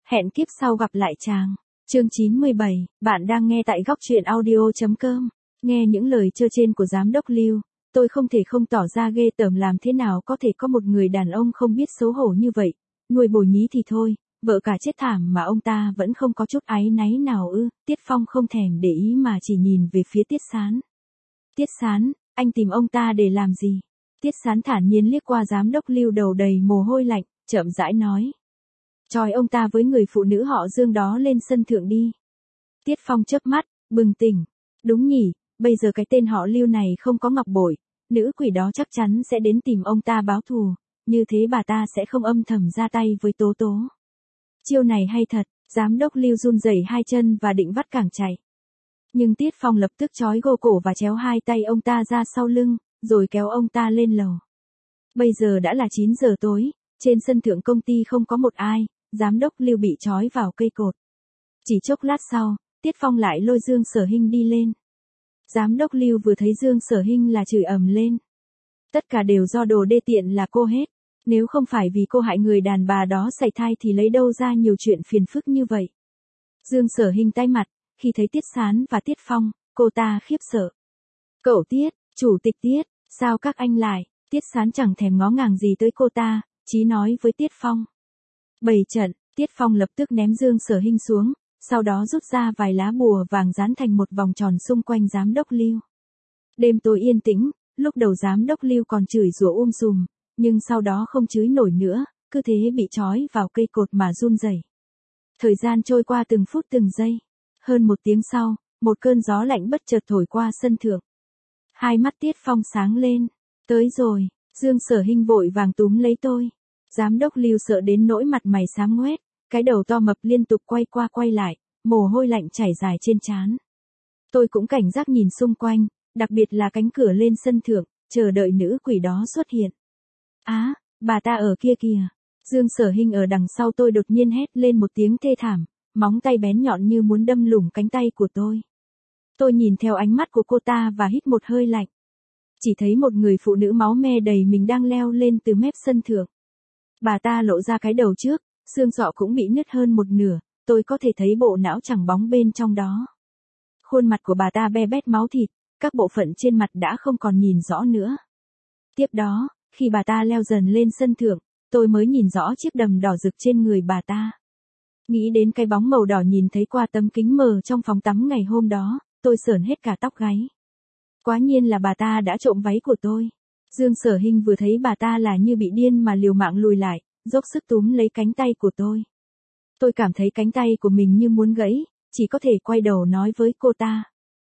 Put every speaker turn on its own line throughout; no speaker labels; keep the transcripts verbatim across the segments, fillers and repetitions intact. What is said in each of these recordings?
Hẹn kiếp sau gặp lại chàng. Chương chín mươi bảy, bạn đang nghe tại góc truyện audio.com. Nghe những lời trơ trên của giám đốc Lưu, tôi không thể không tỏ ra ghê tởm, làm thế nào có thể có một người đàn ông không biết xấu hổ như vậy. Nuôi bồ nhí thì thôi, vợ cả chết thảm mà ông ta vẫn không có chút áy náy nào ư? Tiết Phong không thèm để ý mà chỉ nhìn về phía Tiết Sán. Tiết Sán, anh tìm ông ta để làm gì? Tiết Sán thản nhiên liếc qua giám đốc Lưu đầu đầy mồ hôi lạnh, chậm rãi nói. Trói ông ta với người phụ nữ họ Dương đó lên sân thượng đi. Tiết Phong chớp mắt, bừng tỉnh. Đúng nhỉ, bây giờ cái tên họ Lưu này không có ngọc bội, nữ quỷ đó chắc chắn sẽ đến tìm ông ta báo thù, như thế bà ta sẽ không âm thầm ra tay với Tố Tố. Chiêu này hay thật, giám đốc Lưu run rẩy hai chân và định vắt cẳng chạy. Nhưng Tiết Phong lập tức trói gô cổ và chéo hai tay ông ta ra sau lưng, rồi kéo ông ta lên lầu. Bây giờ đã là chín giờ tối, trên sân thượng công ty không có một ai, giám đốc Lưu bị trói vào cây cột. Chỉ chốc lát sau, Tiết Phong lại lôi Dương Sở Hinh đi lên. Giám đốc Lưu vừa thấy Dương Sở Hinh là chửi ầm lên. Tất cả đều do đồ đê tiện là cô hết. Nếu không phải vì cô hại người đàn bà đó sảy thai thì lấy đâu ra nhiều chuyện phiền phức như vậy. Dương Sở Hinh tái mặt, khi thấy Tiết Sán và Tiết Phong, cô ta khiếp sợ. Cậu Tiết, chủ tịch Tiết, sao các anh lại? Tiết Sán chẳng thèm ngó ngàng gì tới cô ta, chỉ nói với Tiết Phong. Bày trận, Tiết Phong lập tức ném Dương Sở Hinh xuống, sau đó rút ra vài lá bùa vàng dán thành một vòng tròn xung quanh giám đốc Lưu. Đêm tối yên tĩnh, lúc đầu giám đốc Lưu còn chửi rủa um sùm, nhưng sau đó không chửi nổi nữa, cứ thế bị trói vào cây cột mà run rẩy. Thời gian trôi qua từng phút từng giây. Hơn một tiếng sau, một cơn gió lạnh bất chợt thổi qua sân thượng. Hai mắt Tiết Phong sáng lên. Tới rồi, Dương Sở Hinh vội vàng túm lấy tôi. Giám đốc Lưu sợ đến nỗi mặt mày xám ngoét, cái đầu to mập liên tục quay qua quay lại, mồ hôi lạnh chảy dài trên trán. Tôi cũng cảnh giác nhìn xung quanh, đặc biệt là cánh cửa lên sân thượng, chờ đợi nữ quỷ đó xuất hiện. Á, à, bà ta ở kia kìa. Dương Sở Hinh ở đằng sau tôi đột nhiên hét lên một tiếng thê thảm, móng tay bén nhọn như muốn đâm lủng cánh tay của tôi. Tôi nhìn theo ánh mắt của cô ta và hít một hơi lạnh. Chỉ thấy một người phụ nữ máu me đầy mình đang leo lên từ mép sân thượng. Bà ta lộ ra cái đầu trước, xương sọ cũng bị nứt hơn một nửa, tôi có thể thấy bộ não chẳng bóng bên trong đó. Khuôn mặt của bà ta be bét máu thịt, các bộ phận trên mặt đã không còn nhìn rõ nữa. Tiếp đó, khi bà ta leo dần lên sân thượng, tôi mới nhìn rõ chiếc đầm đỏ rực trên người bà ta. Nghĩ đến cái bóng màu đỏ nhìn thấy qua tấm kính mờ trong phòng tắm ngày hôm đó, tôi sởn hết cả tóc gáy. Quá nhiên là bà ta đã trộm váy của tôi. Dương Sở Hinh vừa thấy bà ta là như bị điên mà liều mạng lùi lại, dốc sức túm lấy cánh tay của tôi. Tôi cảm thấy cánh tay của mình như muốn gãy, chỉ có thể quay đầu nói với cô ta.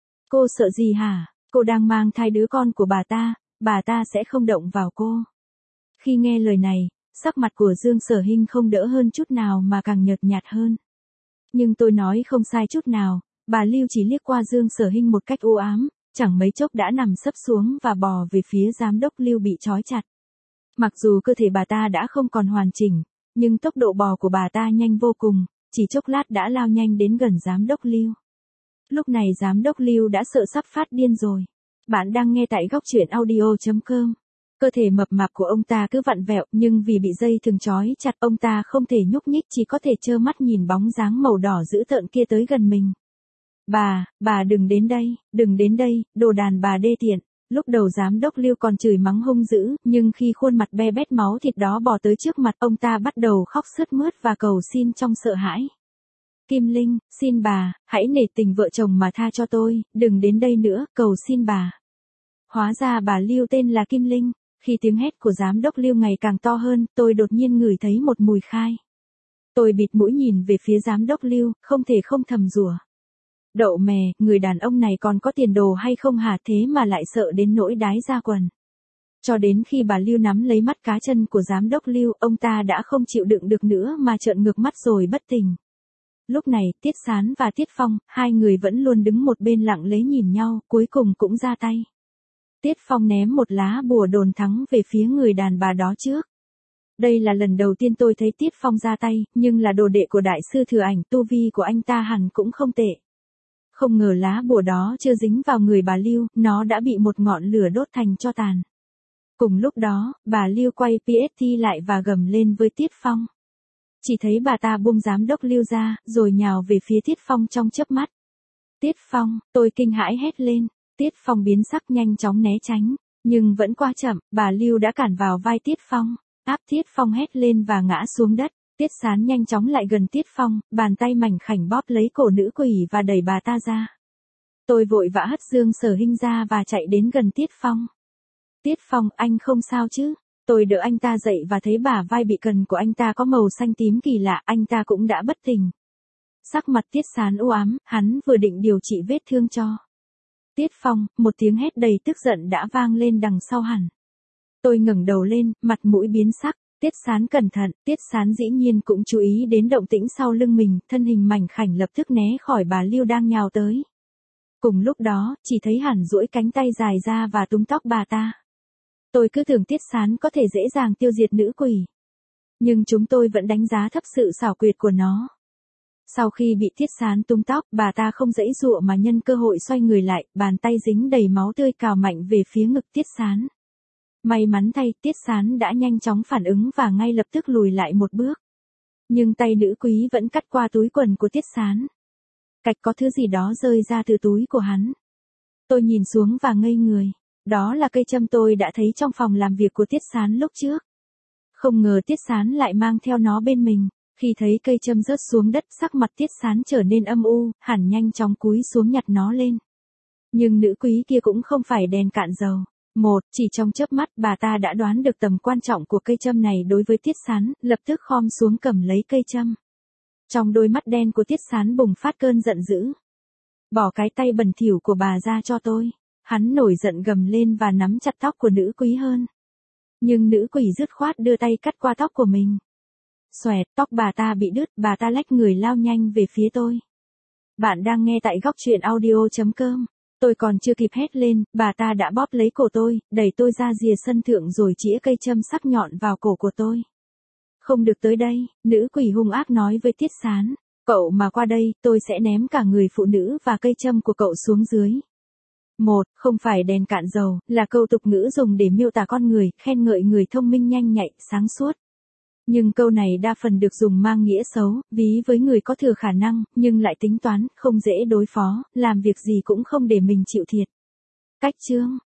Cô sợ gì hả? Cô đang mang thai đứa con của bà ta, bà ta sẽ không động vào cô. Khi nghe lời này, sắc mặt của Dương Sở Hinh không đỡ hơn chút nào mà càng nhợt nhạt hơn. Nhưng tôi nói không sai chút nào, bà Lưu chỉ liếc qua Dương Sở Hinh một cách u ám, chẳng mấy chốc đã nằm sấp xuống và bò về phía giám đốc Lưu bị trói chặt. Mặc dù cơ thể bà ta đã không còn hoàn chỉnh, nhưng tốc độ bò của bà ta nhanh vô cùng, chỉ chốc lát đã lao nhanh đến gần giám đốc Lưu. Lúc này giám đốc Lưu đã sợ sắp phát điên rồi. Bạn đang nghe tại góc truyện audio.com. Cơ thể mập mạp của ông ta cứ vặn vẹo, nhưng vì bị dây thừng trói chặt ông ta không thể nhúc nhích, chỉ có thể trơ mắt nhìn bóng dáng màu đỏ dữ tợn kia tới gần mình. Bà, bà đừng đến đây, đừng đến đây, đồ đàn bà đê tiện. Lúc đầu giám đốc Lưu còn chửi mắng hung dữ, nhưng khi khuôn mặt be bét máu thịt đó bò tới trước mặt ông ta bắt đầu khóc sướt mướt và cầu xin trong sợ hãi. Kim Linh, xin bà, hãy nể tình vợ chồng mà tha cho tôi, đừng đến đây nữa, cầu xin bà. Hóa ra bà Lưu tên là Kim Linh. Khi tiếng hét của giám đốc Lưu ngày càng to hơn, tôi đột nhiên ngửi thấy một mùi khai. Tôi bịt mũi nhìn về phía giám đốc Lưu, không thể không thầm rủa. Đậu mè, người đàn ông này còn có tiền đồ hay không hả, thế mà lại sợ đến nỗi đái ra quần. Cho đến khi bà Lưu nắm lấy mắt cá chân của giám đốc Lưu, ông ta đã không chịu đựng được nữa mà trợn ngược mắt rồi bất tỉnh. Lúc này, Tiết Sán và Tiết Phong, hai người vẫn luôn đứng một bên lặng lẽ nhìn nhau, cuối cùng cũng ra tay. Tiết Phong ném một lá bùa đồn thắng về phía người đàn bà đó trước. Đây là lần đầu tiên tôi thấy Tiết Phong ra tay, nhưng là đồ đệ của đại sư Thừa Ảnh, tu vi của anh ta hẳn cũng không tệ. Không ngờ lá bùa đó chưa dính vào người bà Lưu, nó đã bị một ngọn lửa đốt thành tro tàn. Cùng lúc đó, bà Lưu quay pê ét tê lại và gầm lên với Tiết Phong. chỉ thấy bà ta buông giám đốc Lưu ra, rồi nhào về phía Tiết Phong trong chớp mắt. Tiết Phong, tôi kinh hãi hét lên. Tiết Phong biến sắc nhanh chóng né tránh, nhưng vẫn quá chậm, bà Lưu đã cản vào vai Tiết Phong, áp Tiết Phong hét lên và ngã xuống đất. Tiết Sán nhanh chóng lại gần Tiết Phong, bàn tay mảnh khảnh bóp lấy cổ nữ quỷ và đẩy bà ta ra. Tôi vội vã hất Dương Sở Hinh ra và chạy đến gần Tiết Phong. Tiết Phong, anh không sao chứ? Tôi đỡ anh ta dậy và thấy bả vai bị cần của anh ta có màu xanh tím kỳ lạ, anh ta cũng đã bất tỉnh. Sắc mặt Tiết Sán u ám, hắn vừa định điều trị vết thương cho Tiết Phong, một tiếng hét đầy tức giận đã vang lên đằng sau hẳn. Tôi ngẩng đầu lên, mặt mũi biến sắc. Tiết Sán cẩn thận, Tiết Sán dĩ nhiên cũng chú ý đến động tĩnh sau lưng mình, thân hình mảnh khảnh lập tức né khỏi bà Lưu đang nhào tới. Cùng lúc đó, chỉ thấy hẳn duỗi cánh tay dài ra và túm tóc bà ta. Tôi cứ tưởng Tiết Sán có thể dễ dàng tiêu diệt nữ quỷ. Nhưng chúng tôi vẫn đánh giá thấp sự xảo quyệt của nó. Sau khi bị Tiết Sán túm tóc, bà ta không giãy giụa mà nhân cơ hội xoay người lại, bàn tay dính đầy máu tươi cào mạnh về phía ngực Tiết Sán. May mắn thay, Tiết Sán đã nhanh chóng phản ứng và ngay lập tức lùi lại một bước. Nhưng tay nữ quý vẫn cắt qua túi quần của Tiết Sán. Cạch có thứ gì đó rơi ra từ túi của hắn. Tôi nhìn xuống và ngây người. Đó là cây châm tôi đã thấy trong phòng làm việc của Tiết Sán lúc trước. Không ngờ Tiết Sán lại mang theo nó bên mình. Khi thấy cây châm rớt xuống đất, sắc mặt Tiết Sán trở nên âm u, hẳn nhanh chóng cúi xuống nhặt nó lên. Nhưng nữ quý kia cũng không phải đèn cạn dầu. Một, chỉ trong chớp mắt bà ta đã đoán được tầm quan trọng của cây châm này đối với Tiết Sán, lập tức khom xuống cầm lấy cây châm. Trong đôi mắt đen của Tiết Sán bùng phát cơn giận dữ. Bỏ cái tay bẩn thỉu của bà ra cho tôi. Hắn nổi giận gầm lên và nắm chặt tóc của nữ quý hơn. Nhưng nữ quỷ dứt khoát đưa tay cắt qua tóc của mình. Xoẹt, tóc bà ta bị đứt, bà ta lách người lao nhanh về phía tôi. Bạn đang nghe tại góc truyện audio chấm com. Tôi còn chưa kịp hét lên, bà ta đã bóp lấy cổ tôi, đẩy tôi ra rìa sân thượng rồi chĩa cây châm sắc nhọn vào cổ của tôi. Không được tới đây, nữ quỷ hung ác nói với Tiết Sán. Cậu mà qua đây, tôi sẽ ném cả người phụ nữ và cây châm của cậu xuống dưới. Một, không phải đèn cạn dầu, là câu tục ngữ dùng để miêu tả con người, khen ngợi người thông minh nhanh nhạy, sáng suốt. Nhưng câu này đa phần được dùng mang nghĩa xấu, ví với người có thừa khả năng, nhưng lại tính toán, không dễ đối phó, làm việc gì cũng không để mình chịu thiệt. Cách chương,